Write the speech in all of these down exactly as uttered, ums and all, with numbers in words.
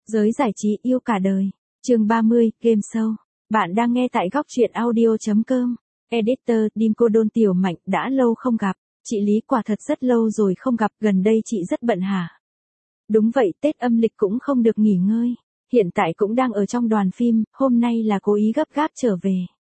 Giới giải trí yêu cả đời. Chương ba mươi, Game Show. Bạn đang nghe tại góc truyện audio chấm com. Editor, Dimco Đôn Tiểu Mạnh, đã lâu không gặp. Chị Lý quả thật rất lâu rồi không gặp, gần đây chị rất bận hả? Đúng vậy, Tết âm lịch cũng không được nghỉ ngơi. Hiện tại cũng đang ở trong đoàn phim, hôm nay là cố ý gấp gáp trở về.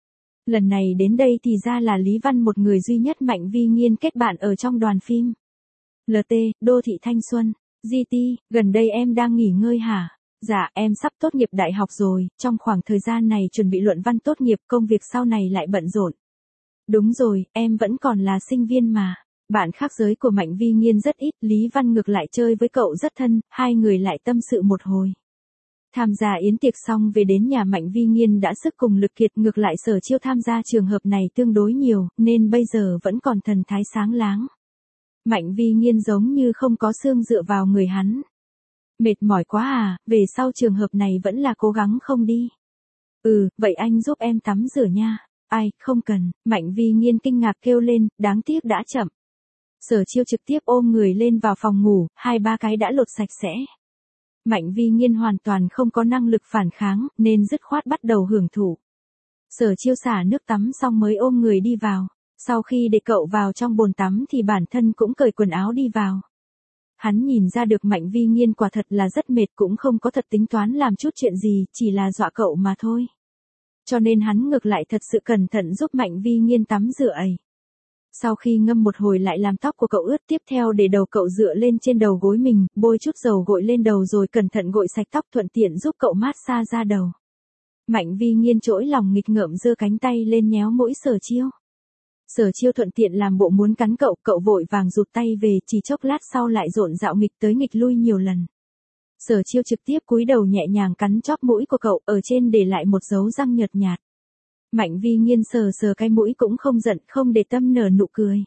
Lần này đến đây thì ra là Lý Văn, một người duy nhất Mạnh Vi Nghiên kết bạn ở trong đoàn phim. lờ tê, Đô thị Thanh Xuân. giê tê, gần đây em đang nghỉ ngơi hả? Dạ, em sắp tốt nghiệp đại học rồi, trong khoảng thời gian này chuẩn bị luận văn tốt nghiệp, công việc sau này lại bận rộn. Đúng rồi, em vẫn còn là sinh viên mà. Bạn khác giới của Mạnh Vi Nghiên rất ít, Lý Văn ngược lại chơi với cậu rất thân, hai người lại tâm sự một hồi. Tham gia yến tiệc xong về đến nhà, Mạnh Vi Nghiên đã sức cùng lực kiệt, ngược lại Sở Chiêu tham gia trường hợp này tương đối nhiều, nên bây giờ vẫn còn thần thái sáng láng. Mạnh Vi Nghiên giống như không có xương dựa vào người hắn. Mệt mỏi quá à, về sau trường hợp này vẫn là cố gắng không đi. Ừ, vậy anh giúp em tắm rửa nha. Ai, không cần, Mạnh Vi Nghiên kinh ngạc kêu lên, đáng tiếc đã chậm. Sở Chiêu trực tiếp ôm người lên vào phòng ngủ, hai ba cái đã lột sạch sẽ. Mạnh Vi Nghiên hoàn toàn không có năng lực phản kháng, nên dứt khoát bắt đầu hưởng thụ. Sở Chiêu xả nước tắm xong mới ôm người đi vào. Sau khi để cậu vào trong bồn tắm thì bản thân cũng cởi quần áo đi vào. Hắn nhìn ra được Mạnh Vi Nghiên quả thật là rất mệt, cũng không có thật tính toán làm chút chuyện gì, chỉ là dọa cậu mà thôi. Cho nên hắn ngược lại thật sự cẩn thận giúp Mạnh Vi Nghiên tắm rửa ấy. Sau khi ngâm một hồi lại làm tóc của cậu ướt, tiếp theo để đầu cậu dựa lên trên đầu gối mình, bôi chút dầu gội lên đầu rồi cẩn thận gội sạch tóc, thuận tiện giúp cậu mát xa da đầu. Mạnh Vi Nghiên trỗi lòng nghịch ngợm giơ cánh tay lên nhéo mũi Sở Chiêu. Sở Chiêu thuận tiện làm bộ muốn cắn cậu, cậu vội vàng rụt tay về, chỉ chốc lát sau lại rộn rạo nghịch tới nghịch lui nhiều lần. Sở Chiêu trực tiếp cúi đầu nhẹ nhàng cắn chóp mũi của cậu, ở trên để lại một dấu răng nhợt nhạt. Mạnh Vi Nghiên sờ sờ cái mũi cũng không giận, không để tâm nở nụ cười.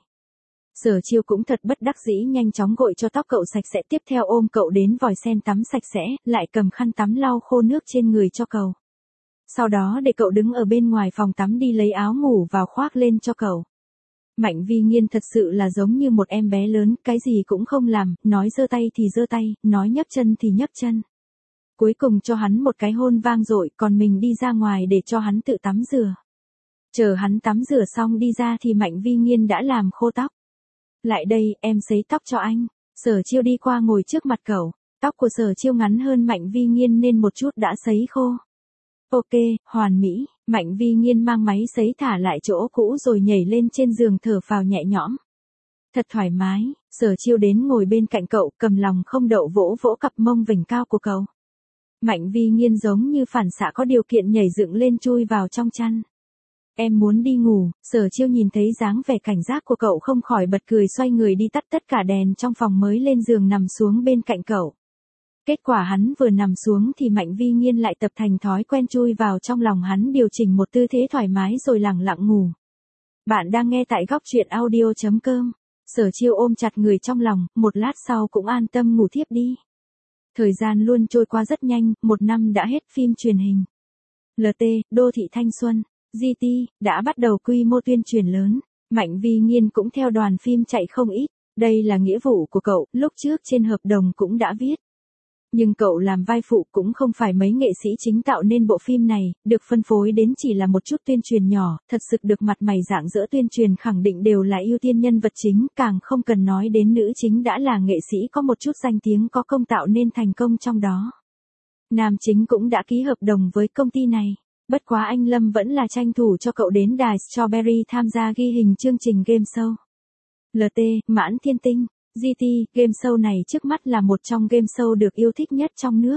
Sở Chiêu cũng thật bất đắc dĩ nhanh chóng gội cho tóc cậu sạch sẽ, tiếp theo ôm cậu đến vòi sen tắm sạch sẽ, lại cầm khăn tắm lau khô nước trên người cho cậu. Sau đó để cậu đứng ở bên ngoài phòng tắm đi lấy áo ngủ vào khoác lên cho cậu. Mạnh Vi Nghiên thật sự là giống như một em bé lớn, cái gì cũng không làm, nói giơ tay thì giơ tay, nói nhấc chân thì nhấc chân. Cuối cùng cho hắn một cái hôn vang dội, còn mình đi ra ngoài để cho hắn tự tắm rửa. Chờ hắn tắm rửa xong đi ra thì Mạnh Vi Nghiên đã làm khô tóc. Lại đây, em sấy tóc cho anh. Sở Chiêu đi qua ngồi trước mặt cậu. Tóc của Sở Chiêu ngắn hơn Mạnh Vi Nghiên nên một chút đã sấy khô. Ok, hoàn mỹ. Mạnh Vi Nghiên mang máy sấy thả lại chỗ cũ rồi nhảy lên trên giường thở phào nhẹ nhõm. Thật thoải mái. Sở Chiêu đến ngồi bên cạnh cậu, cầm lòng không đậu vỗ vỗ cặp mông vểnh cao của cậu. Mạnh Vi Nghiên giống như phản xạ có điều kiện nhảy dựng lên chui vào trong chăn. Em muốn đi ngủ. Sở Chiêu nhìn thấy dáng vẻ cảnh giác của cậu không khỏi bật cười, xoay người đi tắt tất cả đèn trong phòng mới lên giường nằm xuống bên cạnh cậu. Kết quả hắn vừa nằm xuống thì Mạnh Vi Nghiên lại tập thành thói quen chui vào trong lòng hắn, điều chỉnh một tư thế thoải mái rồi lẳng lặng ngủ. Bạn đang nghe tại góc truyện audio chấm com. Sở Chiêu ôm chặt người trong lòng, một lát sau cũng an tâm ngủ thiếp đi. Thời gian luôn trôi qua rất nhanh, một năm đã hết. Phim truyền hình lờ tê, Đô thị Thanh Xuân, giê tê, đã bắt đầu quy mô tuyên truyền lớn. Mạnh Vi Nghiên cũng theo đoàn phim chạy không ít. Đây là nghĩa vụ của cậu, lúc trước trên hợp đồng cũng đã viết. Nhưng cậu làm vai phụ, cũng không phải mấy nghệ sĩ chính tạo nên bộ phim này, được phân phối đến chỉ là một chút tuyên truyền nhỏ, thật sự được mặt mày rạng rỡ tuyên truyền khẳng định đều là ưu tiên nhân vật chính, càng không cần nói đến nữ chính đã là nghệ sĩ có một chút danh tiếng có công tạo nên thành công trong đó. Nam chính cũng đã ký hợp đồng với công ty này, bất quá anh Lâm vẫn là tranh thủ cho cậu đến đài Strawberry tham gia ghi hình chương trình game show. lờ tê, Mãn Thiên Tinh. giê tê, game show này trước mắt là một trong game show được yêu thích nhất trong nước.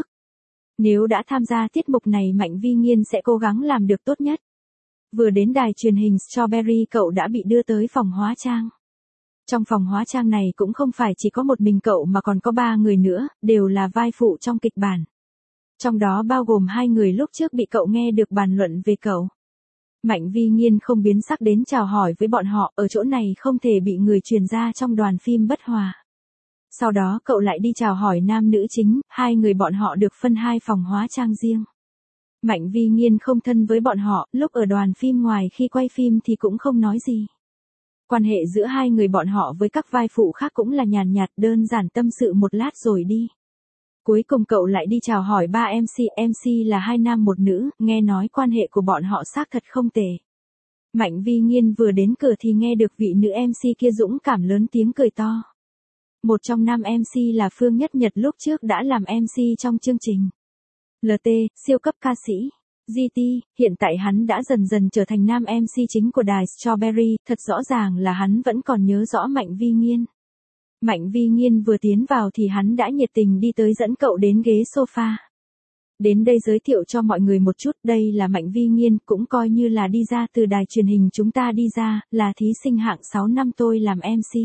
Nếu đã tham gia tiết mục này Mạnh Vi Nghiên sẽ cố gắng làm được tốt nhất. Vừa đến đài truyền hình Strawberry cậu đã bị đưa tới phòng hóa trang. Trong phòng hóa trang này cũng không phải chỉ có một mình cậu mà còn có ba người nữa, đều là vai phụ trong kịch bản. Trong đó bao gồm hai người lúc trước bị cậu nghe được bàn luận về cậu. Mạnh Vi Nghiên không biến sắc đến chào hỏi với bọn họ, ở chỗ này không thể bị người truyền ra trong đoàn phim bất hòa. Sau đó cậu lại đi chào hỏi nam nữ chính, hai người bọn họ được phân hai phòng hóa trang riêng. Mạnh Vi Nghiên không thân với bọn họ, lúc ở đoàn phim ngoài khi quay phim thì cũng không nói gì. Quan hệ giữa hai người bọn họ với các vai phụ khác cũng là nhàn nhạt, đơn giản tâm sự một lát rồi đi. Cuối cùng cậu lại đi chào hỏi ba em xê, em xê là hai nam một nữ, nghe nói quan hệ của bọn họ xác thật không tệ. Mạnh Vi Nghiên vừa đến cửa thì nghe được vị nữ em xê kia dũng cảm lớn tiếng cười to. Một trong năm em xê là Phương Nhất Nhật lúc trước đã làm em xê trong chương trình lờ tê, siêu cấp ca sĩ. giê tê, hiện tại hắn đã dần dần trở thành nam em xê chính của đài Strawberry, thật rõ ràng là hắn vẫn còn nhớ rõ Mạnh Vi Nghiên. Mạnh Vi Nghiên vừa tiến vào thì hắn đã nhiệt tình đi tới dẫn cậu đến ghế sofa. Đến đây giới thiệu cho mọi người một chút, đây là Mạnh Vi Nghiên, cũng coi như là đi ra từ đài truyền hình chúng ta đi ra, là thí sinh hạng sáu năm tôi làm em xê.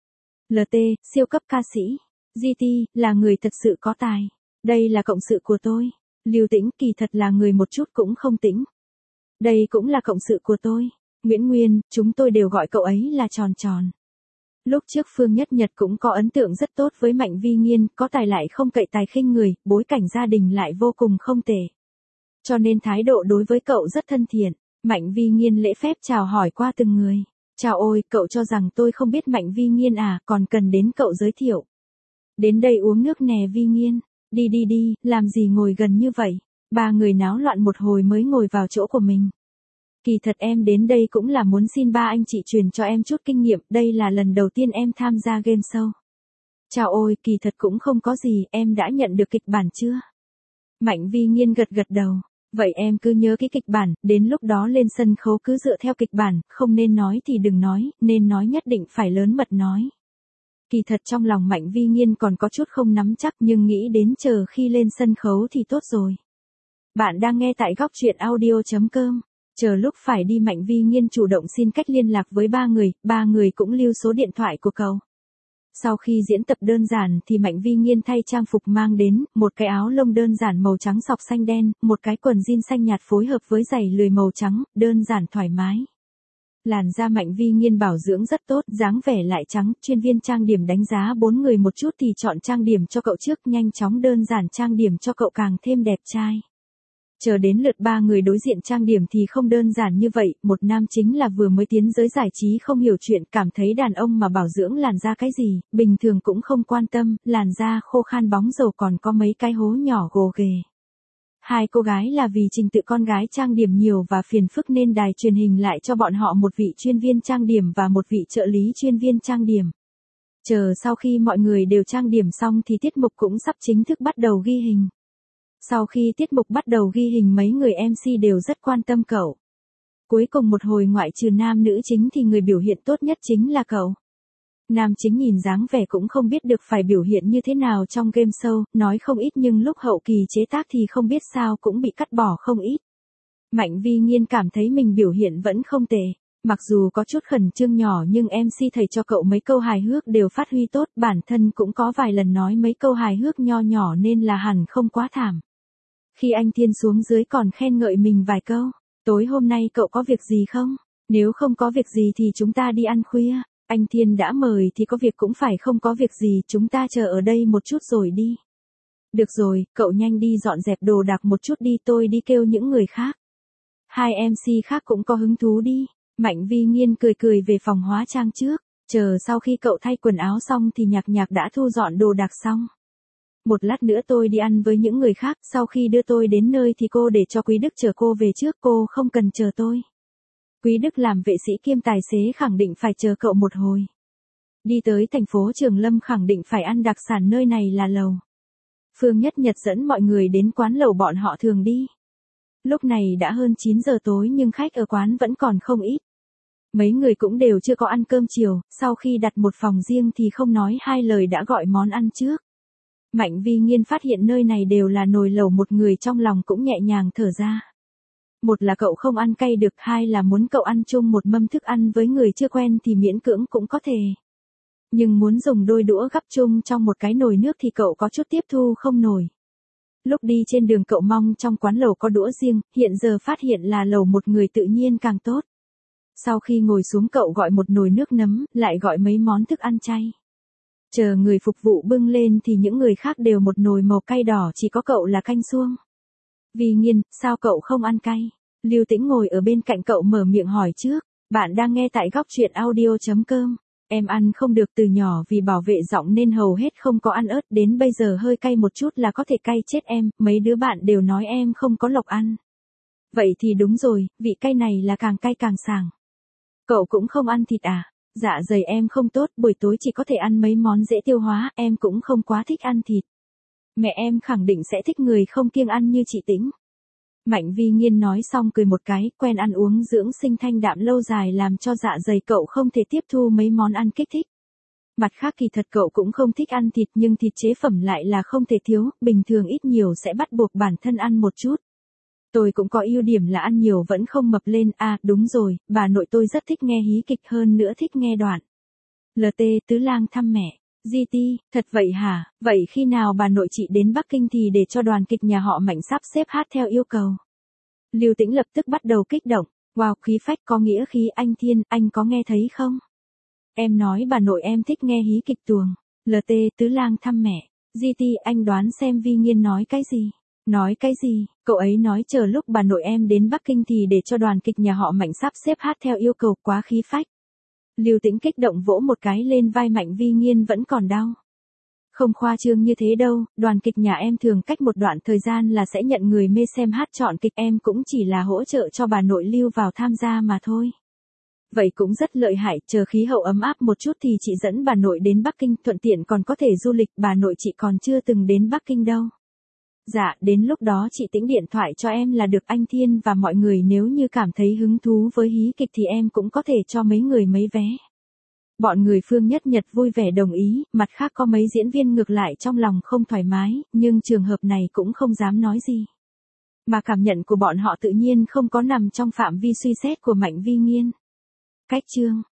lờ tê, siêu cấp ca sĩ. giê tê, là người thật sự có tài. Đây là cộng sự của tôi. Lưu Tĩnh, kỳ thật là người một chút cũng không tĩnh. Đây cũng là cộng sự của tôi. Nguyễn Nguyên, chúng tôi đều gọi cậu ấy là Tròn Tròn. Lúc trước Phương Nhất Nhật cũng có ấn tượng rất tốt với Mạnh Vi Nghiên, có tài lại không cậy tài khinh người, bối cảnh gia đình lại vô cùng không tệ. Cho nên thái độ đối với cậu rất thân thiện. Mạnh Vi Nghiên lễ phép chào hỏi qua từng người. Chào ôi, cậu cho rằng tôi không biết Mạnh Vi Nghiên à, còn cần đến cậu giới thiệu. Đến đây uống nước nè Vi Nghiên. Đi đi đi, làm gì ngồi gần như vậy. Ba người náo loạn một hồi mới ngồi vào chỗ của mình. Kỳ thật em đến đây cũng là muốn xin ba anh chị truyền cho em chút kinh nghiệm, đây là lần đầu tiên em tham gia game show. Chào ôi, kỳ thật cũng không có gì, em đã nhận được kịch bản chưa? Mạnh Vi Nghiên gật gật đầu. Vậy em cứ nhớ cái kịch bản, đến lúc đó lên sân khấu cứ dựa theo kịch bản, không nên nói thì đừng nói, nên nói nhất định phải lớn mật nói. Kỳ thật trong lòng Mạnh Vi Nghiên còn có chút không nắm chắc nhưng nghĩ đến chờ khi lên sân khấu thì tốt rồi. Bạn đang nghe tại góc truyện audio chấm com. Chờ lúc phải đi Mạnh Vi Nghiên chủ động xin cách liên lạc với ba người, ba người cũng lưu số điện thoại của cậu. Sau khi diễn tập đơn giản thì Mạnh Vi Nghiên thay trang phục mang đến, một cái áo lông đơn giản màu trắng sọc xanh đen, một cái quần jean xanh nhạt phối hợp với giày lười màu trắng, đơn giản thoải mái. Làn da Mạnh Vi Nghiên bảo dưỡng rất tốt, dáng vẻ lại trắng, chuyên viên trang điểm đánh giá bốn người một chút thì chọn trang điểm cho cậu trước, nhanh chóng đơn giản trang điểm cho cậu càng thêm đẹp trai. Chờ đến lượt ba người đối diện trang điểm thì không đơn giản như vậy, một nam chính là vừa mới tiến giới giải trí không hiểu chuyện, cảm thấy đàn ông mà bảo dưỡng làn da cái gì, bình thường cũng không quan tâm, làn da khô khan bóng dầu còn có mấy cái hố nhỏ gồ ghề. Hai cô gái là vì trình tự con gái trang điểm nhiều và phiền phức nên đài truyền hình lại cho bọn họ một vị chuyên viên trang điểm và một vị trợ lý chuyên viên trang điểm. Chờ sau khi mọi người đều trang điểm xong thì tiết mục cũng sắp chính thức bắt đầu ghi hình. Sau khi tiết mục bắt đầu ghi hình mấy người em xê đều rất quan tâm cậu. Cuối cùng một hồi ngoại trừ nam nữ chính thì người biểu hiện tốt nhất chính là cậu. Nam chính nhìn dáng vẻ cũng không biết được phải biểu hiện như thế nào trong game show, nói không ít nhưng lúc hậu kỳ chế tác thì không biết sao cũng bị cắt bỏ không ít. Mạnh Vi Nghiên cảm thấy mình biểu hiện vẫn không tệ. Mặc dù có chút khẩn trương nhỏ nhưng em xê thầy cho cậu mấy câu hài hước đều phát huy tốt, bản thân cũng có vài lần nói mấy câu hài hước nho nhỏ nên là hẳn không quá thảm. Khi anh Thiên xuống dưới còn khen ngợi mình vài câu, tối hôm nay cậu có việc gì không? Nếu không có việc gì thì chúng ta đi ăn khuya. Anh Thiên đã mời thì có việc cũng phải không có việc gì, chúng ta chờ ở đây một chút rồi đi. Được rồi, cậu nhanh đi dọn dẹp đồ đạc một chút đi, tôi đi kêu những người khác. Hai em xê khác cũng có hứng thú đi. Mạnh Vi Nghiên cười cười về phòng hóa trang trước, chờ sau khi cậu thay quần áo xong thì Nhạc Nhạc đã thu dọn đồ đạc xong. Một lát nữa tôi đi ăn với những người khác, sau khi đưa tôi đến nơi thì cô để cho Quý Đức chờ cô về trước, cô không cần chờ tôi. Quý Đức làm vệ sĩ kiêm tài xế khẳng định phải chờ cậu một hồi. Đi tới thành phố Trường Lâm khẳng định phải ăn đặc sản nơi này là lầu. Phương Nhất Nhật dẫn mọi người đến quán lầu bọn họ thường đi. Lúc này đã hơn chín giờ tối nhưng khách ở quán vẫn còn không ít. Mấy người cũng đều chưa có ăn cơm chiều, sau khi đặt một phòng riêng thì không nói hai lời đã gọi món ăn trước. Mạnh Vi Nghiên phát hiện nơi này đều là nồi lẩu, một người trong lòng cũng nhẹ nhàng thở ra. Một là cậu không ăn cay được, hai là muốn cậu ăn chung một mâm thức ăn với người chưa quen thì miễn cưỡng cũng có thể. Nhưng muốn dùng đôi đũa gắp chung trong một cái nồi nước thì cậu có chút tiếp thu không nổi. Lúc đi trên đường cậu mong trong quán lẩu có đũa riêng, hiện giờ phát hiện là lẩu một người tự nhiên càng tốt. Sau khi ngồi xuống cậu gọi một nồi nước nấm, lại gọi mấy món thức ăn chay. Chờ người phục vụ bưng lên thì những người khác đều một nồi màu cay đỏ, chỉ có cậu là canh suông. Vi Nghiên, sao cậu không ăn cay? Lưu Tĩnh ngồi ở bên cạnh cậu mở miệng hỏi trước. Bạn đang nghe tại góc truyện audio chấm com. Em ăn không được từ nhỏ vì bảo vệ giọng nên hầu hết không có ăn ớt, đến bây giờ hơi cay một chút là có thể cay chết em, mấy đứa bạn đều nói em không có lộc ăn. Vậy thì đúng rồi, vị cay này là càng cay càng sảng. Cậu cũng không ăn thịt à? Dạ dày em không tốt, buổi tối chỉ có thể ăn mấy món dễ tiêu hóa, em cũng không quá thích ăn thịt. Mẹ em khẳng định sẽ thích người không kiêng ăn như chị Tĩnh. Mạnh Vi Nghiên nói xong cười một cái, quen ăn uống dưỡng sinh thanh đạm lâu dài làm cho dạ dày cậu không thể tiếp thu mấy món ăn kích thích. Mặt khác kỳ thật cậu cũng không thích ăn thịt nhưng thịt chế phẩm lại là không thể thiếu, bình thường ít nhiều sẽ bắt buộc bản thân ăn một chút. Tôi cũng có ưu điểm là ăn nhiều vẫn không mập lên, à đúng rồi, bà nội tôi rất thích nghe hí kịch hơn nữa thích nghe đoạn. lờ tê Tứ Lang thăm mẹ. giê tê, thật vậy hả, vậy khi nào bà nội chị đến Bắc Kinh thì để cho đoàn kịch nhà họ Mạnh sắp xếp hát theo yêu cầu. Lưu Tĩnh lập tức bắt đầu kích động, wow, khí phách có nghĩa khí, anh Thiên, anh có nghe thấy không? Em nói bà nội em thích nghe hí kịch tuồng, lờ tê Tứ Lang thăm mẹ, giê tê anh đoán xem Vi Nghiên nói cái gì? Nói cái gì? Cậu ấy nói chờ lúc bà nội em đến Bắc Kinh thì để cho đoàn kịch nhà họ Mạnh sắp xếp hát theo yêu cầu, quá khí phách. Lưu Tĩnh kích động vỗ một cái lên vai Mạnh Vi Nghiên vẫn còn đau. Không khoa trương như thế đâu, đoàn kịch nhà em thường cách một đoạn thời gian là sẽ nhận người mê xem hát chọn kịch, em cũng chỉ là hỗ trợ cho bà nội Lưu vào tham gia mà thôi. Vậy cũng rất lợi hại, chờ khí hậu ấm áp một chút thì chị dẫn bà nội đến Bắc Kinh, thuận tiện còn có thể du lịch, bà nội chị còn chưa từng đến Bắc Kinh đâu. Dạ, đến lúc đó chị Tĩnh điện thoại cho em là được, anh Thiên và mọi người nếu như cảm thấy hứng thú với hí kịch thì em cũng có thể cho mấy người mấy vé. Bọn người Phương Nhất Nhật vui vẻ đồng ý, mặt khác có mấy diễn viên ngược lại trong lòng không thoải mái, nhưng trường hợp này cũng không dám nói gì. Mà cảm nhận của bọn họ tự nhiên không có nằm trong phạm vi suy xét của Mạnh Vi Nghiên. Cách chương